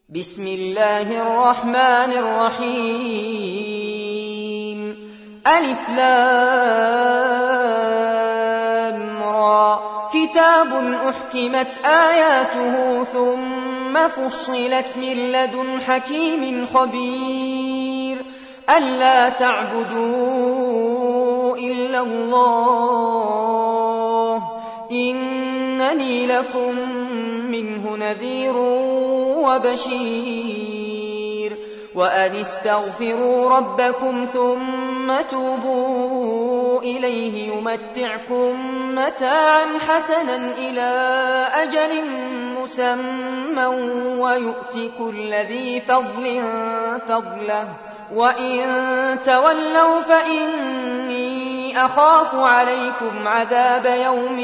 بسم الله الرحمن الرحيم ألف لام را كتاب أحكمت آياته ثم فصلت من لدن حكيم خبير ألا تعبدوا إلا الله إنني لكم منه نذير وبشير وأن استغفروا ربكم ثم توبوا إليه يمتعكم متاعا حسنا إلى أجل مسمى ويؤت كل ذي فضل فضله وإن تولوا فإني أخاف عليكم عذاب يوم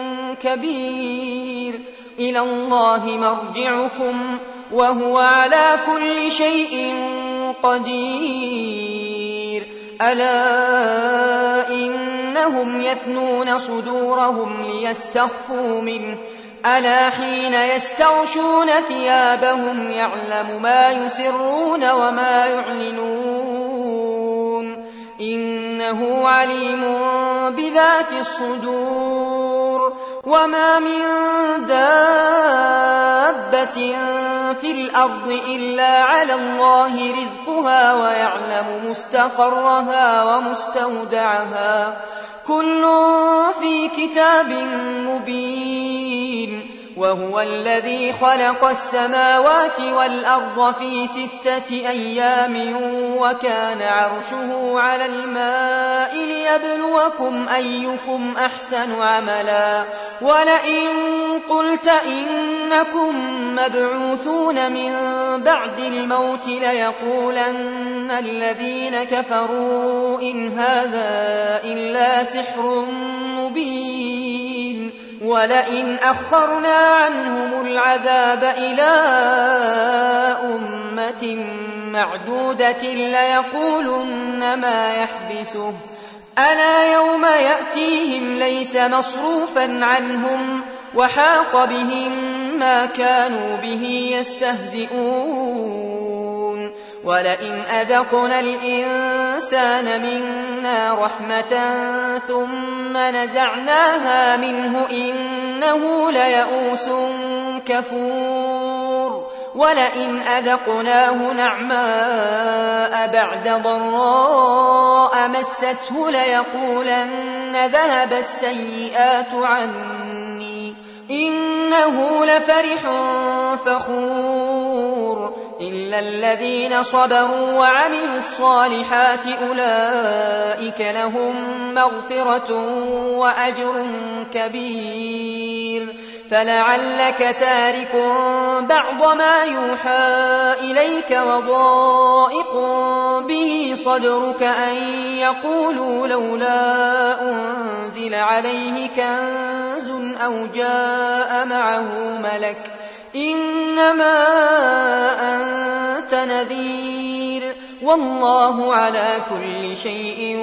كبير إلى الله مرجعكم وهو على كل شيء قدير ألا إنهم يثنون صدورهم ليستخفوا منه ألا حين يستغشون ثيابهم يعلم ما يسرون وما يعلنون إنه عليم بذات الصدور وما من دابة في الأرض إلا على الله رزقها ويعلم مستقرها ومستودعها كل في كتاب مبين وهو الذي خلق السماوات والأرض في 6 أيام وكان عرشه على الماء ليبلوكم أيكم أحسن عملا ولئن قلت إنكم مبعوثون من بعد الموت ليقولن الذين كفروا إن هذا إلا سحر مبين ولئن أخرنا عنهم العذاب إلى أمة معدودة ليقولن ما يحبسه ألا يوم يأتيهم ليس مصروفا عنهم وحاق بهم ما كانوا به يستهزئون ولئن أذقنا الإنسان منا رحمة ثم نزعناها منه إنه ليئوس كفور ولئن أذقناه نعماء بعد ضراء مسته ليقولن ذهب السيئات عني إنه لفرح فخور إلا الذين صبروا وعملوا الصالحات أولئك لهم مغفرة وأجر كبير فلعلك تارك بعض ما يوحى إليك وضائق به صدرك أن يقولوا لولا أنزل عليه كنز أو جاء معه ملك إنما أنت نذير والله على كل شيء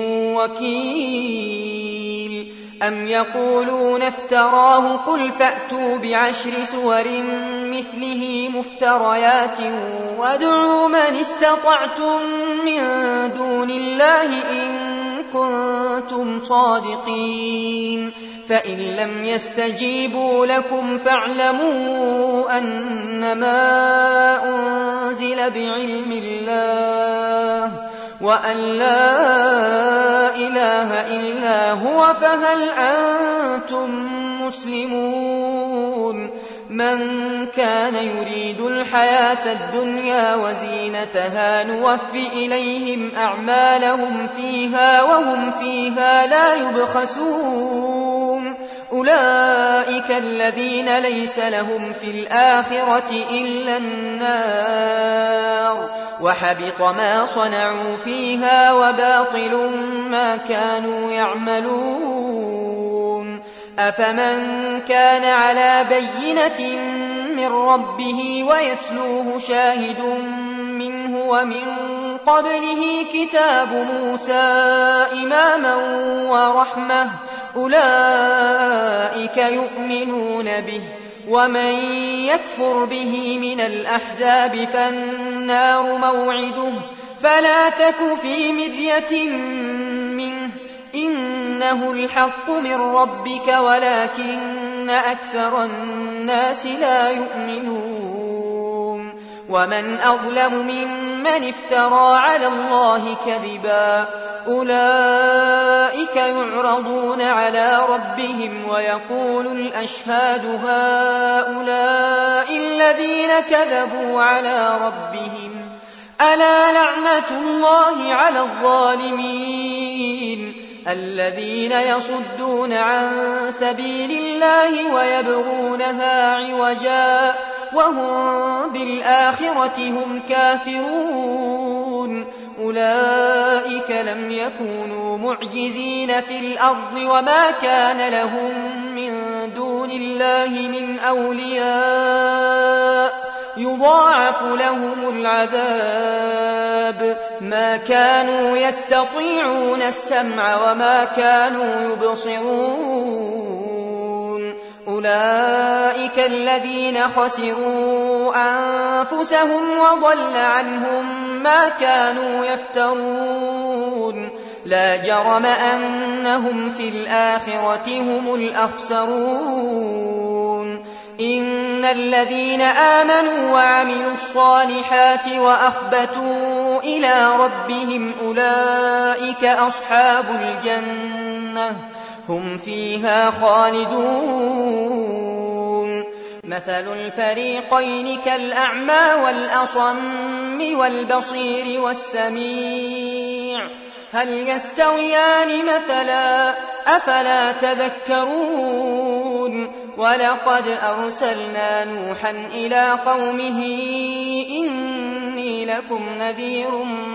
وكيل أم يقولون افتراه قل فأتوا ب10 سور مثله مفتريات وادعوا من استطعتم من دون الله إن كنتم صادقين فإن لم يستجيبوا لكم فاعلموا أنما أنزل بعلم الله وأن لا إله إلا هو فهل أنتم مسلمون من كان يريد الحياة الدنيا وزينتها نوفي إليهم أعمالهم فيها وهم فيها لا يبخسون أولئك الذين ليس لهم في الآخرة إلا النار وحبط ما صنعوا فيها وباطل ما كانوا يعملون أفمن كان على بينة من ربه ويتلوه شاهد منه ومن قبله كتاب موسى إماما ورحمة أولئك يؤمنون به ومن يكفر به من الأحزاب فالنار موعده فلا تك في مرية منه إنه الحق من ربك ولكن أكثر الناس لا يؤمنون ومن أظلم ممن افترى على الله كذبا أولئك يعرضون على ربهم ويقول الأشهاد هؤلاء الذين كذبوا على ربهم ألا لعنة الله على الظالمين الذين يصدون عن سبيل الله ويبغونها عوجا وهم بالآخرة هم كافرون أولئك لم يكونوا معجزين في الأرض وما كان لهم من دون الله من أولياء يضاعف لهم العذاب ما كانوا يستطيعون السمع وما كانوا يبصرون أولئك الذين خسروا أنفسهم وضل عنهم ما كانوا يفترون لا جرم أنهم في الآخرة هم الأخسرون إن الذين آمنوا وعملوا الصالحات وأخبتوا إلى ربهم أولئك أصحاب الجنة هم فيها خالدون مثل الفريقين كالأعمى والأصم والبصير والسميع هل يستويان مثلا أفلا تذكرون ولقد أرسلنا نوحا إلى قومه إني لكم نذير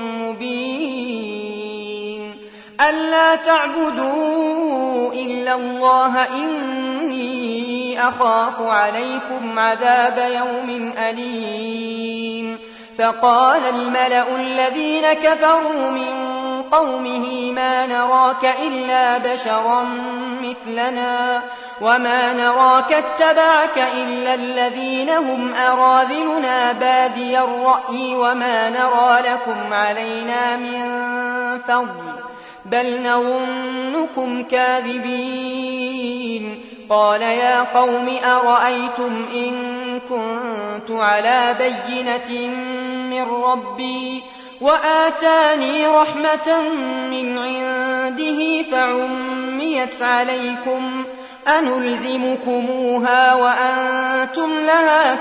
مبين ألا تعبدوا إلا الله إني أخاف عليكم عذاب يوم أليم فقال الملأ الذين كفروا من قومه ما نراك إلا بشرا مثلنا وما نراك اتبعك إلا الذين هم أراذلنا بادي الرأي وما نرى لكم علينا من فضل بل نظنكم كاذبين قال يا قوم أرأيتم إن كنت على بينة من ربي وآتاني رحمة من عنده فعميت عليكم أنلزمكموها وأنتم لها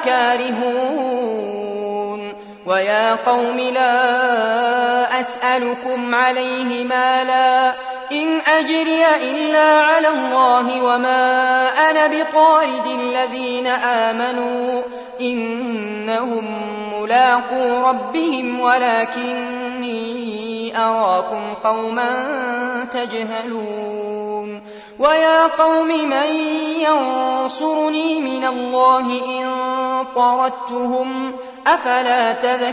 كارهون ويا قوم لا أسألكم عليه مالا إن أجري إلا على الله وما أنا بطارد الذين آمنوا إنهم ملاقو ربهم ولكني أراكم قوما تجهلون ويا قوم من ينصرني من الله إن طردتهم أفلا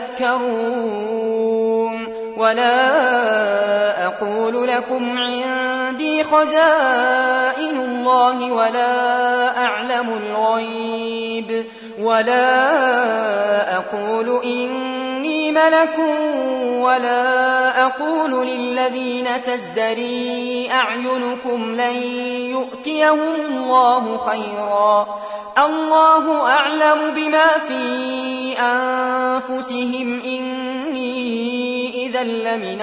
تذكرون ولا أقول لكم عندي خزائن الله ولا أعلم الغيب ولا أقول إني ملك ولا أقول للذين تزدري أعينكم لن يؤتيهم الله خيرا الله أعلم بما في أنفسهم إني إذا لمن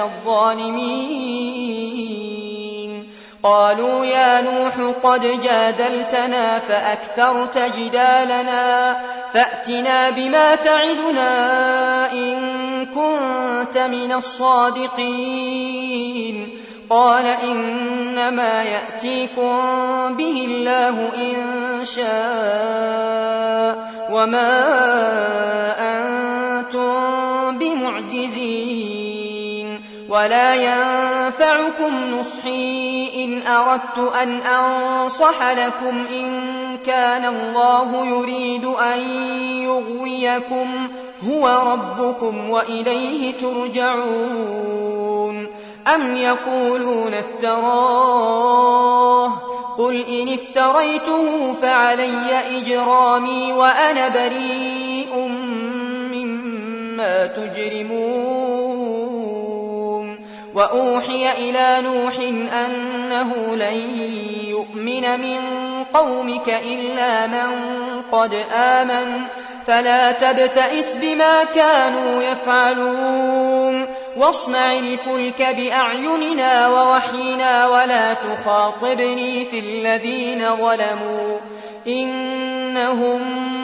الظالمين قالوا يا نوح قد جادلتنا فأكثرت جدالنا فأتنا بما تعدنا إن كنت من الصادقين قال إنما يأتيكم به الله إن شاء وما أنتم بمعجزين ولا ينفعكم نصحي إن أردت أن أنصح لكم إن كان الله يريد أن يغويكم هو ربكم وإليه ترجعون أم يقولون افتراه قل إن افتريته فعلي إجرامي وأنا بريء مما تجرمون وأوحي إلى نوح أنه لن يؤمن من قومك إلا من قد آمن فلا تبتئس بما كانوا يفعلون واصنع الفلك بأعيننا ووحينا ولا تخاطبني في الذين ظلموا إنهم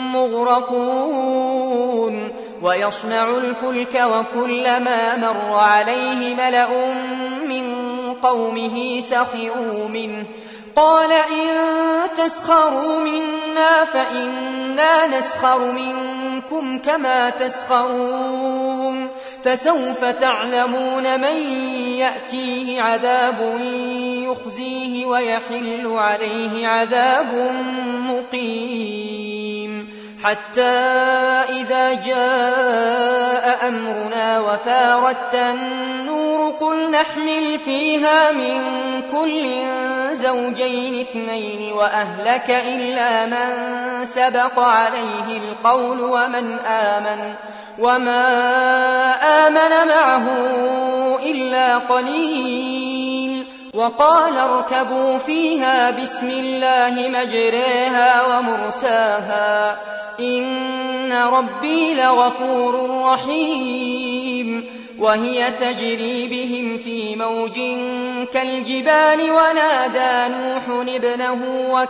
مغرقون ويصنع الفلك وكلما مر عليه ملأ من قومه سخروا منه قال إن تسخروا منا فإنا نسخر منكم كما تسخرون فسوف تعلمون من يأتيه عذاب يخزيه ويحل عليه عذاب مقيم حتى إذا جاء أمرنا وفارت النور قل نحمل فيها من كل زوجين اثنين وأهلك إلا من سبق عليه القول وما آمن معه إلا قليل وقال اركبوا فيها بسم الله مجريها ومرساها إن ربي لغفور رحيم وهي تجري بهم في موج كالجبال ونادى نوح ابنه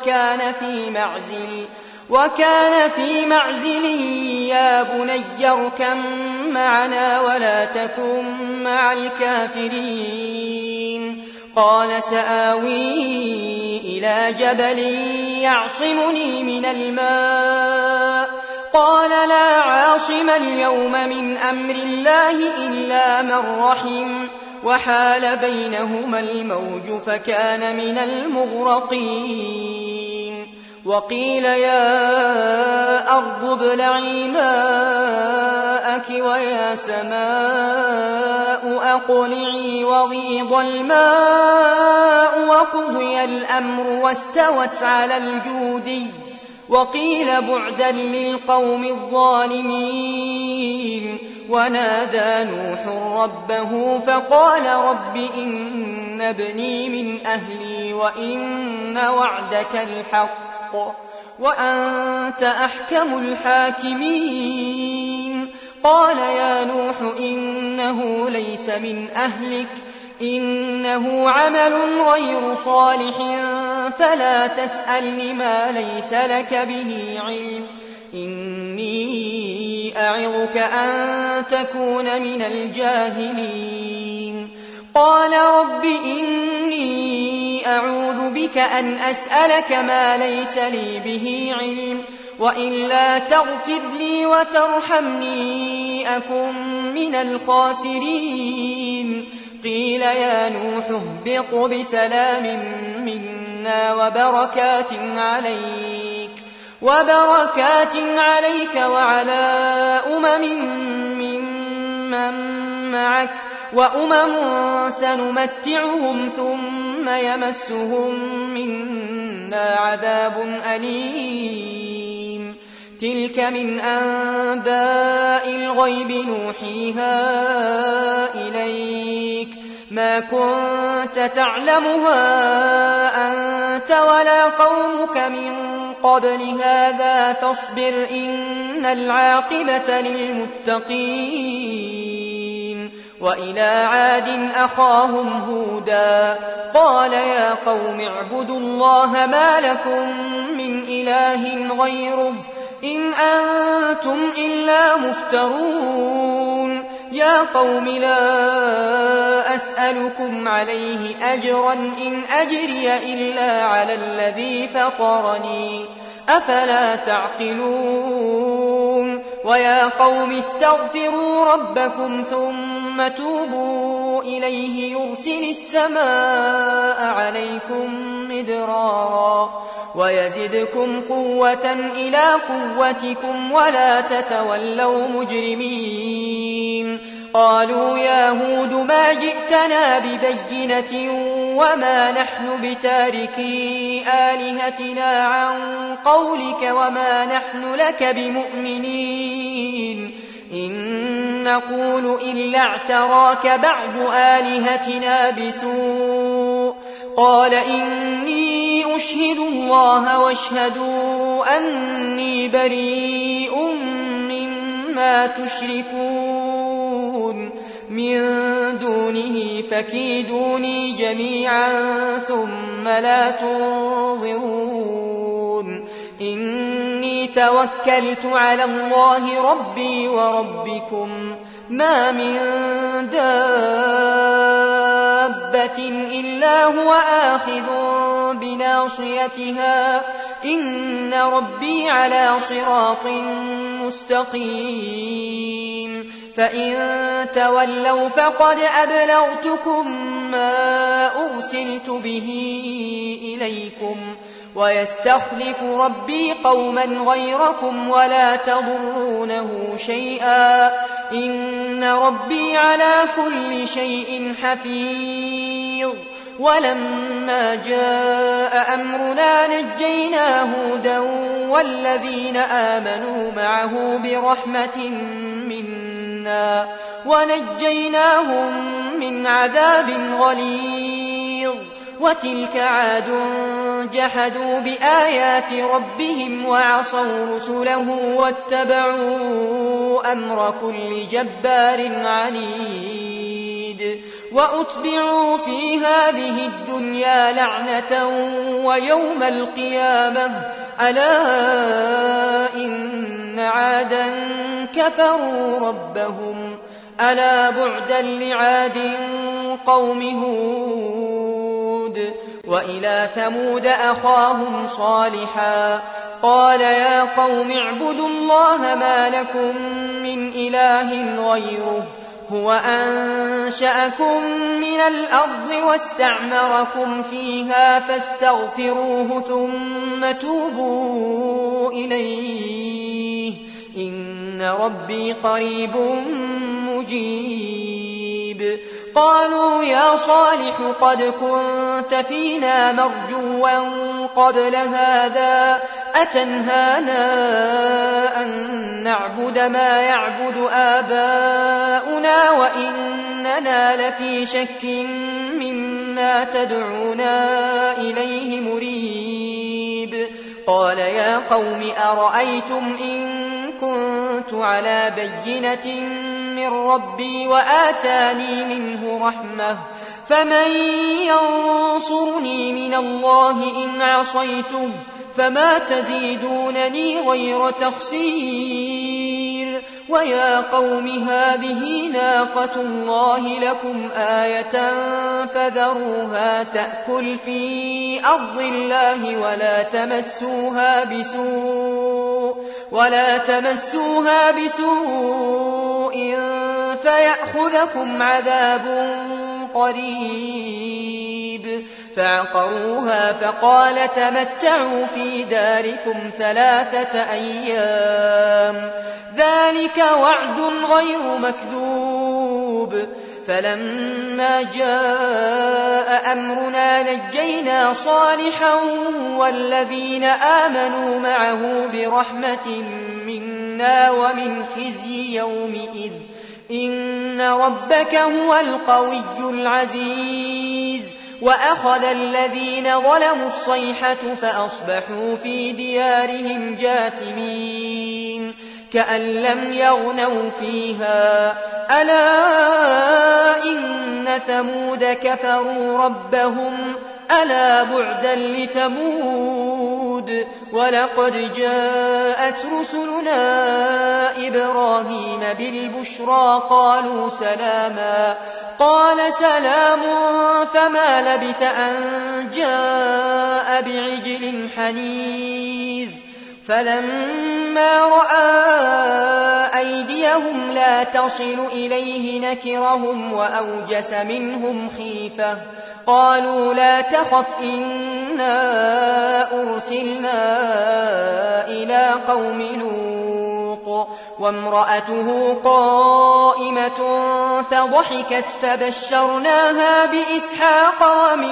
وكان في معزل يا بني اركب معنا ولا تكن مع الكافرين قال سآوي إلى جبل يعصمني من الماء قال لا عاصم اليوم من أمر الله إلا من رحم وحال بينهما الموج فكان من المغرقين وقيل يا أرض ابلعي ماءك ويا سماء أقلعي وغيض الماء وقضي الأمر واستوت على الجودي وقيل بعدا للقوم الظالمين ونادى نوح ربه فقال رب إن ابني من أهلي وإن وعدك الحق وأنت أحكم الحاكمين قال يا نوح إنه ليس من أهلك إنه عمل غير صالح فلا تسألني ما ليس لك به علم إني أعظك أن تكون من الجاهلين قال رب إني أعوذ بك أن أسألك ما ليس لي به علم وإلا تغفر لي وترحمني أكن من الخاسرين قيل يا نوح اهبط بسلام منا وبركات عليك وعلى ممن معك وأمم سنمتعهم ثم يمسهم منا عذاب أليم تلك من أنباء الغيب نوحيها إليك ما كنت تعلمها أنت ولا قومك من قبل هذا فاصبر إن العاقبة للمتقين وإلى عاد أخاهم هودا قال يا قوم اعبدوا الله ما لكم من إله غيره إن أنتم إلا مفترون يا قوم لا أسألكم عليه أجرا إن أجري إلا على الذي فطرني أفلا تعقلون ويا قوم استغفروا ربكم ثم توبوا إليه يرسل السماء عليكم مدرارا ويزدكم قوة إلى قوتكم ولا تتولوا مجرمين قالوا يا هود ما جئتنا ببينة وما نحن بتاركي آلهتنا عن قولك وما نحن لك بمؤمنين إن نقول إلا اعتراك بعض آلهتنا بسوء قال إني أشهد الله واشهدوا أني بريء مما تشركون من دونه فكيدوني جميعا ثم لا تنظرون إني توكلت على الله ربي وربكم ما من دابة إلا هو آخذ بناصيتها إن ربي على صراط مستقيم فإن تولوا فقد أبلغتكم ما أرسلت به إليكم ويستخلف ربي قوما غيركم ولا تضرونه شيئا إن ربي على كل شيء حفيظ ولما جاء أمرنا نجينا هودا والذين آمنوا معه برحمة منا ونجيناهم من عذاب غليظ وتلك عاد جحدوا بآيات ربهم وعصوا رسله واتبعوا أمر كل جبار عنيد وأتبعوا في هذه الدنيا لعنة ويوم القيامة ألا إن عادا كفروا ربهم ألا بعدا لعاد قوم هود وإلى ثمود أخاهم صالحا قال يا قوم اعبدوا الله ما لكم من إله غيره هو أنشأكم من الأرض واستعمركم فيها فاستغفروه ثم توبوا إليه إن ربي قريب مجيب قالوا يا صالح قد كنت فينا مرجوا قبل هذا أتنهانا أن نعبد ما يعبد آباؤنا وإننا لفي شك مما تدعونا إليه مريب قال يا قوم أرأيتم إن كنت على بينة من ربي وآتاني منه رحمة فمن ينصرني من الله إن عصيته فما تزيدونني غير تخسير ويا قوم هذه ناقة الله لكم آية فذروها تأكل في أرض الله ولا تمسوها بسوء فيأخذكم عذاب قريب فعقروها فقال تمتعوا في داركم 3 أيام ذلك وعد غير مكذوب فلما جاء أمرنا نجينا صالحا والذين آمنوا معه برحمة منا ومن خزي يومئذ إن ربك هو القوي العزيز وأخذ الذين ظلموا الصيحة فأصبحوا في ديارهم جاثمين كأن لم يغنوا فيها ألا إن ثمود كفروا ربهم ألا بعدا لثمود ولقد جاءت رسلنا إبراهيم بالبشرى قالوا سلاما قال سلام فما لبث أن جاء بعجل حنيذ فلما رأى أيديهم لا تصل إليه نكرهم وأوجس منهم خيفة قالوا لا تخف إنا أرسلنا إلى قوم لوط وامرأته قائمة فضحكت فبشرناها بإسحاق ومن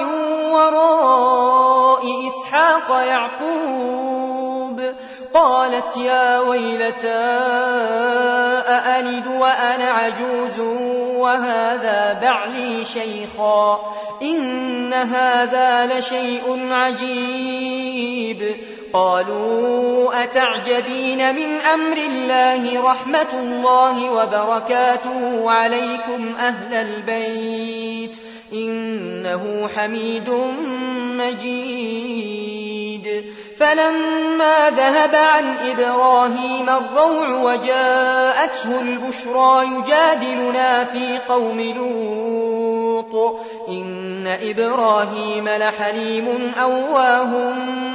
وراء إسحاق يعقوب. قالت يا ويلتى أألد وأنا عجوز وهذا بعلي شيخا إن هذا لشيء عجيب. قالوا أتعجبين من أمر الله رحمة الله وبركاته عليكم أهل البيت إنه حميد مجيد. فلما ذهب عن إبراهيم الروع وجاءته البشرى يجادلنا في قوم لوط إن إبراهيم لحليم أواه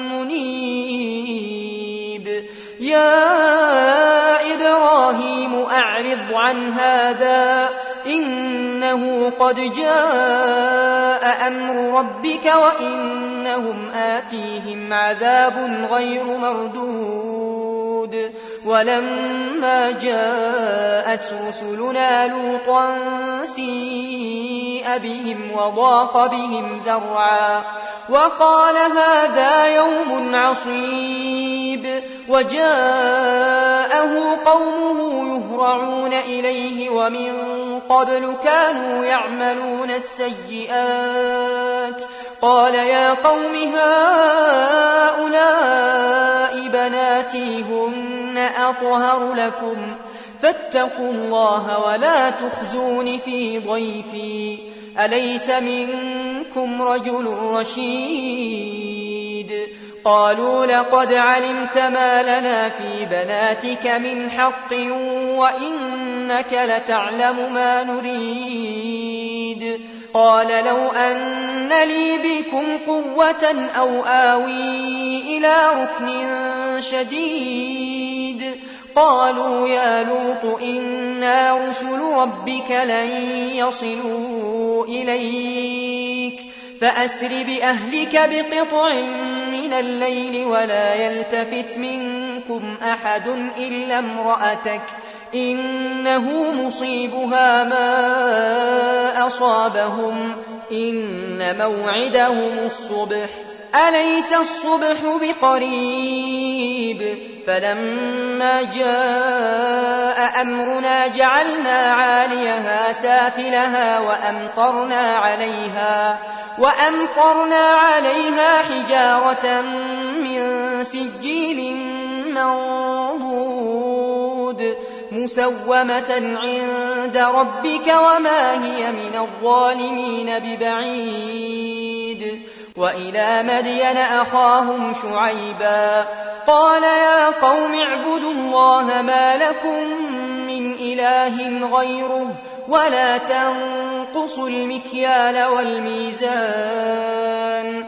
منيب. يا إبراهيم أعرض عن هذا إنه قد جاء أمر ربك وإنهم آتيهم عذاب غير مردود. ولما جاءت رسلنا لوطا سيء بهم وضاق بهم ذرعا وقال هذا يوم عصيب. وجاءه قومه يهرعون إليه ومن قبل كانوا يعملون السيئات. قال يا قوم هؤلاء بناتي هن أطهر لكم فاتقوا الله ولا تخزون في ضيفي أليس منكم رجل رشيد. قالوا لقد علمت ما لنا في بناتك من حق وإنك لتعلم ما نريد. قال لو أن لي بكم قوة أو آوي إلى ركن شديد. قالوا يا لوط إنا رسل ربك لن يصلوا إليك فأسر بأهلك بقطع من الليل ولا يلتفت منكم أحد إلا امرأتك إنه مصيبها ما أصابهم إن موعدهم الصبح أليس الصبح بقريب. فلما جاء أمرنا جعلنا عاليها سافلها وأمطرنا عليها حجارة من سجيل منضود مسومة عند ربك وما هي من الظالمين ببعيد. وإلى مدين أخاهم شعيبا قال يا قوم اعبدوا الله ما لكم من إله غيره ولا تنقصوا المكيال والميزان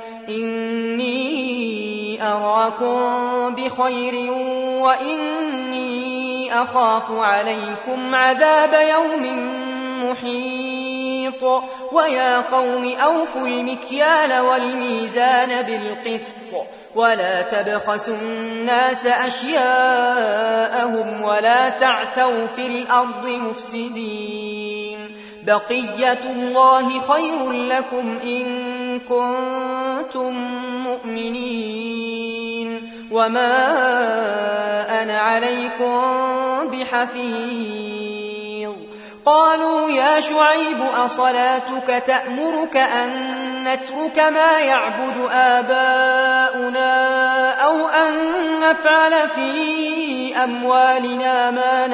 إني أراكم بخير وإني أخاف عليكم عذاب يوم محيط. ويا قوم أوفوا المكيال والميزان بالقسط ولا تبخسوا الناس أشياءهم ولا تعثوا في الأرض مفسدين. بقية الله خير لكم إن كنتم مؤمنين وما أنا عليكم بحفيظ. قالوا يا شعيب أصلاتك تأمرك أن نترك ما يعبد آباؤنا أو أن نفعل في أموالنا ما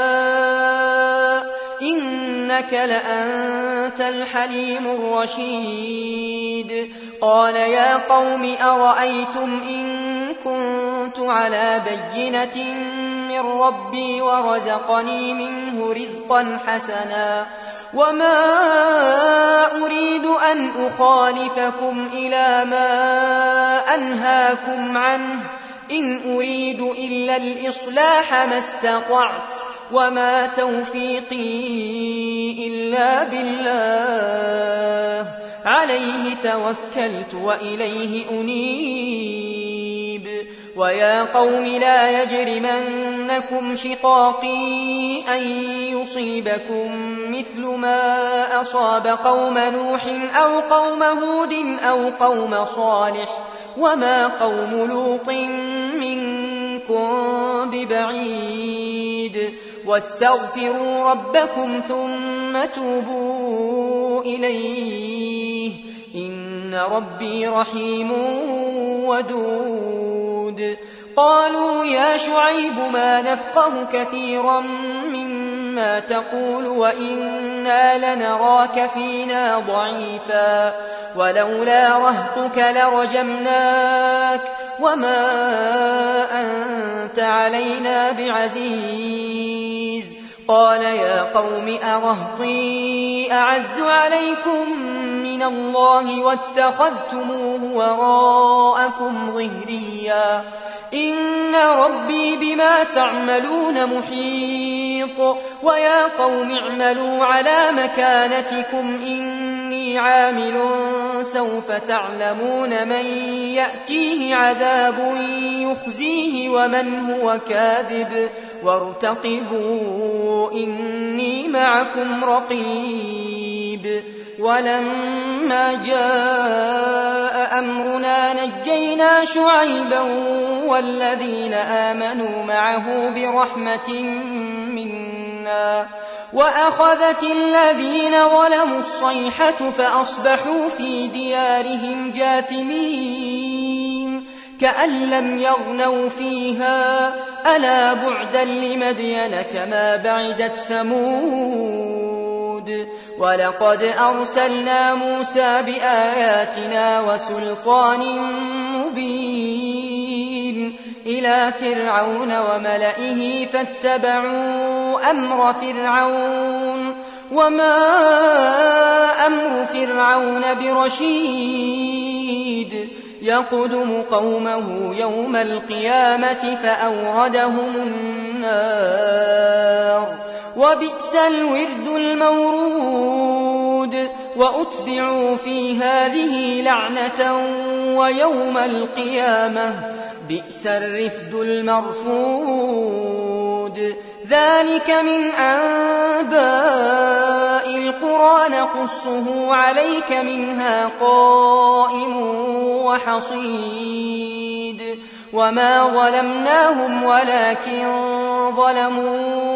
نشاء إنك لأنت الحليم الرشيد. قال يا قوم أرأيتم إن كنت على بينة من ربي ورزقني منه رزقا حسنا وما أريد أن أخالفكم إلى ما أنهاكم عنه إن أريد إلا الإصلاح ما استطعت وما توفيقي إلا بالله عليه توكلت وإليه أنيب. ويا قوم لا يجرمنكم شقاقي أن يصيبكم مثل ما أصاب قوم نوح أو قوم هود أو قوم صالح وما قوم لوط منكم ببعيد واستغفروا ربكم ثم توبوا إليه إن ربي رحيم ودود. قالوا يا شعيب ما نفقه كثيرا مما تقول وإنا لنراك فينا ضعيفا ولولا رهطك لرجمناك وما أنت علينا بعزيز. قال يا قوم أرهطي أعز عليكم من الله واتخذتموه وراءكم ظهريا إن ربي بما تعملون محيط. ويا قوم اعملوا على مكانتكم إني عامل سوف تعلمون من يأتيه عذاب يخزيه ومن هو كاذب وارتقبوا إني معكم رقيب. ولما جاء أمرنا نجينا شعيبا والذين آمنوا معه برحمة منا وأخذت الذين ظلموا الصيحة فأصبحوا في ديارهم جاثمين كأن لم يغنوا فيها ألا بعدا لمدين كما بعدت ثمود. ولقد أرسلنا موسى بآياتنا وسلطان مبين إلى فرعون وملئه فاتبعوا أمر فرعون وما أمر فرعون برشيد يقدم قومه يوم القيامة فأوردهم النار وبئس الورد المورود. وأتبعوا في هذه لعنة ويوم القيامة بئس الرفد المرفود. ذلك من أنباء القرى نقصه عليك منها قائم وحصيد. وما ظلمناهم ولكن ظلموا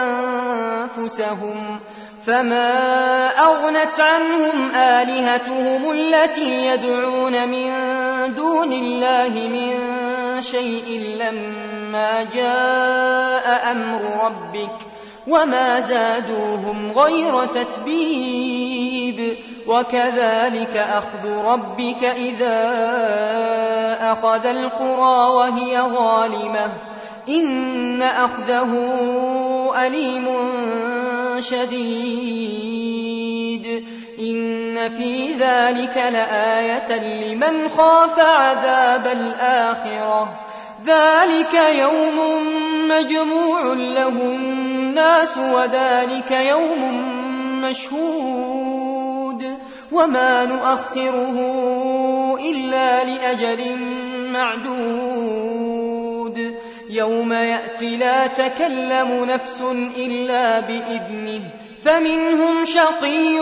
أنفسهم فما أغنت عنهم آلهتهم التي يدعون من دون الله من شيء لما جاء أمر ربك وما زادوهم غير تتبيب. وكذلك أخذ ربك إذا أخذ القرى وهي ظالمة إن أخذه أليم شديد. إن في ذلك لآية لمن خاف عذاب الآخرة ذلك يوم مجموع له الناس وذلك يوم مشهود وما نؤخره إلا لأجل معدود. يوم يأتي لا تكلم نفس إلا بإذنه فمنهم شقي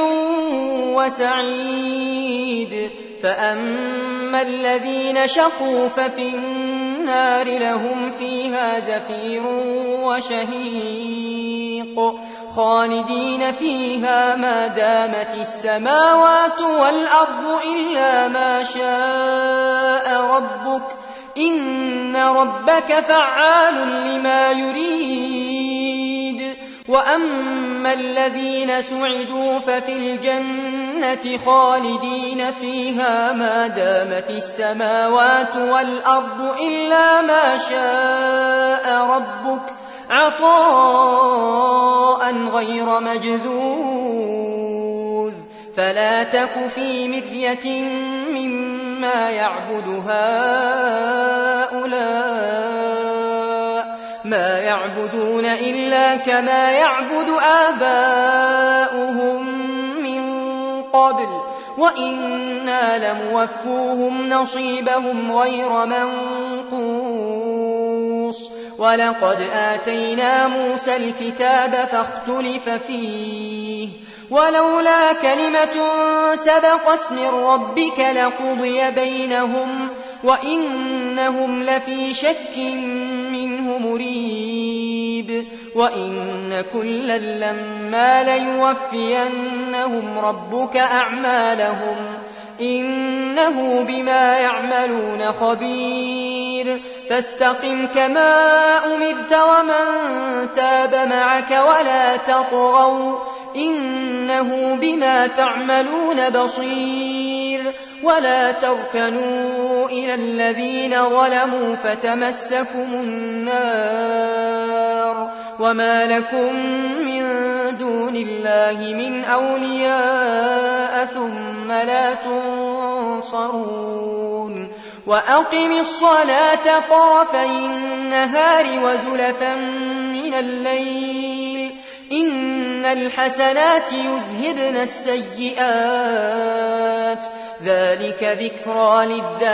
وسعيد. فأما الذين شقوا ففي النار لهم فيها زفير وشهيق خالدين فيها ما دامت السماوات والأرض إلا ما شاء ربك إن ربك فعال لما يريد. وأما الذين سعدوا ففي الجنة خالدين فيها ما دامت السماوات والأرض إلا ما شاء ربك عطاء غير مجذوذ. فلا تك في مرية مما يعبد هؤلاء ما يعبدون إلا كما يعبد آباؤهم من قبل وإنا لموفوهم نصيبهم غير منقوص ولقد آتينا موسى الكتاب فاختلف فيه ولولا كلمة سبقت من ربك لقضي بينهم وإنهم لفي شك منه مريب وإن كلا لما ليوفينهم ربك أعمالهم إنه بما يعملون خبير فاستقم كما أمرت ومن تاب معك ولا تطغوا إنه بما تعملون بصير ولا تركنوا إلى الذين ظلموا فتمسكم النار وما لكم من دون الله من أولياء ثم لا تنصرون وأقم الصلاة طرفي النهار وزلفا من الليل إن الحسنات يذهبن السيئات ذلك ذكرى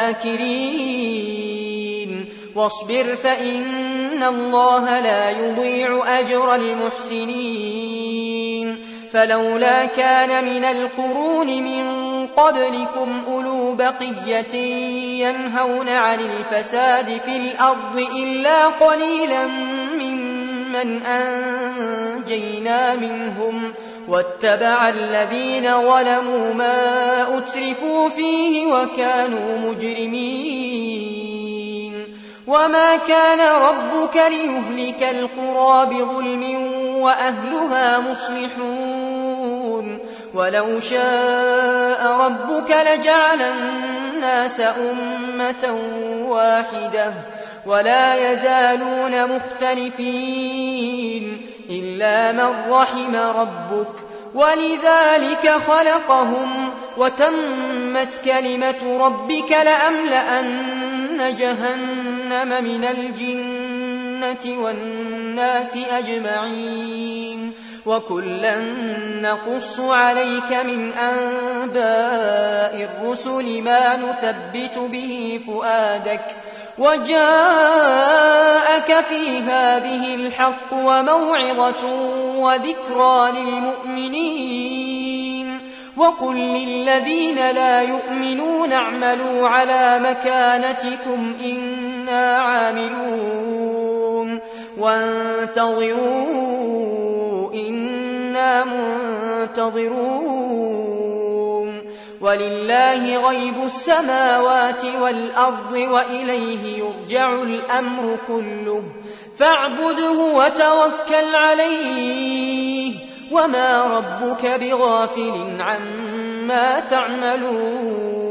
للذاكرين واصبر فإن الله لا يضيع أجر المحسنين فلولا كان من القرون من قبلكم أولو بقية ينهون عن الفساد في الأرض إلا قليلا ممن أنجينا منهم واتبع الذين ظلموا ما أترفوا فيه وكانوا مجرمين وما كان ربك ليهلك القرى بظلم وأهلها مصلحون ولو شاء ربك لجعل الناس أمة واحدة ولا يزالون مختلفين إلا من رحم ربك ولذلك خلقهم وتمت كلمة ربك لأملأن جهنم من الجنة والناس أجمعين وكلا نقص عليك من أنباء الرسل ما نثبت به فؤادك وجاءك في هذه الحق وموعظة وذكرى للمؤمنين وقل للذين لا يؤمنون اعملوا على مكانتكم إنا عاملون وانتظروا إنا منتظرون ولله غيب السماوات والأرض وإليه يرجع الأمر كله فاعبده وتوكل عليه وما ربك بغافل عما تعملون